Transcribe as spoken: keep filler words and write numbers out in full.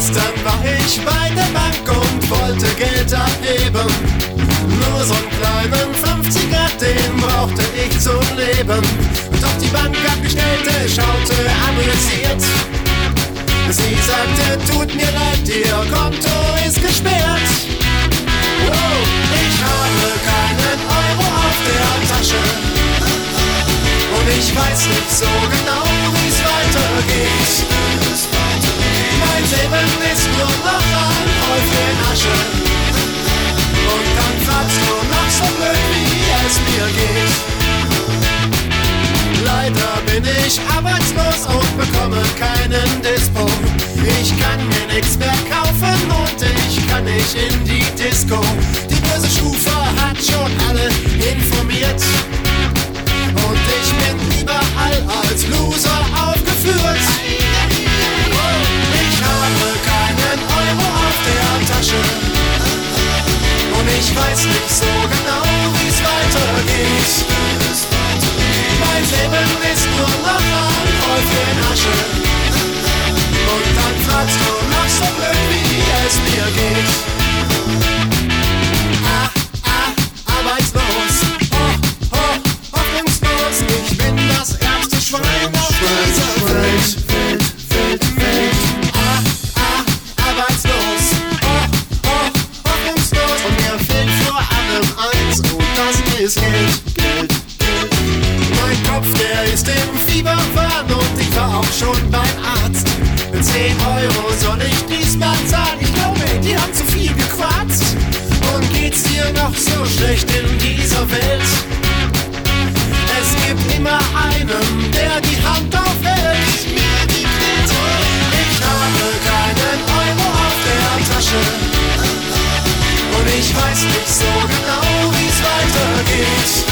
Gestern war ich bei der Bank und wollte Geld abheben. Nur so einen kleinen fünfziger, den brauchte ich zum Leben. Doch die Bankangestellte schaute amüsiert. Sie sagte, tut mir leid, Ihr Konto ist gesperrt. Wow, ich habe keinen Euro auf der Tasche. Und ich weiß nicht so genau, wie's weitergeht. Mein Leben ist nur noch ein Häufchen Asche. Und dann fragst du noch so blöd, wie es mir geht. Leider bin ich arbeitslos und bekomme keinen Dispo. Ich kann mir nichts mehr kaufen und ich kann nicht in die Disco. Die böse Schufa hat schon alle informiert. Und ich bin überall als Loser aufgeführt. Ich habe keinen Euro auf der Tasche. Und ich weiß nicht so genau, wie's weitergeht. Mein Leben ist nur noch ein Häufchen Asche. Und dann fragst du noch so blöd, wie es mir geht. Ah, ah, arbeitslos. Oh, oh, hoffnungslos. Ich bin das ärmste Schwein auf dieser Welt. Welt, Welt, Welt. Ah, ah, arbeitslos. Oh, oh, hoffnungslos. Und mir fehlt vor allem eins, und das ist Geld. Geld. Mein Kopf, der ist im Fieberwahn und ich war auch schon beim Arzt. Zehn Euro soll ich diesmal zahlen, ich glaube, die haben zu viel gequatscht. Und geht's dir noch so schlecht in dieser Welt? Es gibt immer einen, der die Hand aufhält. Ich habe keinen Euro auf der Tasche. Und ich weiß nicht so genau, wie's weitergeht.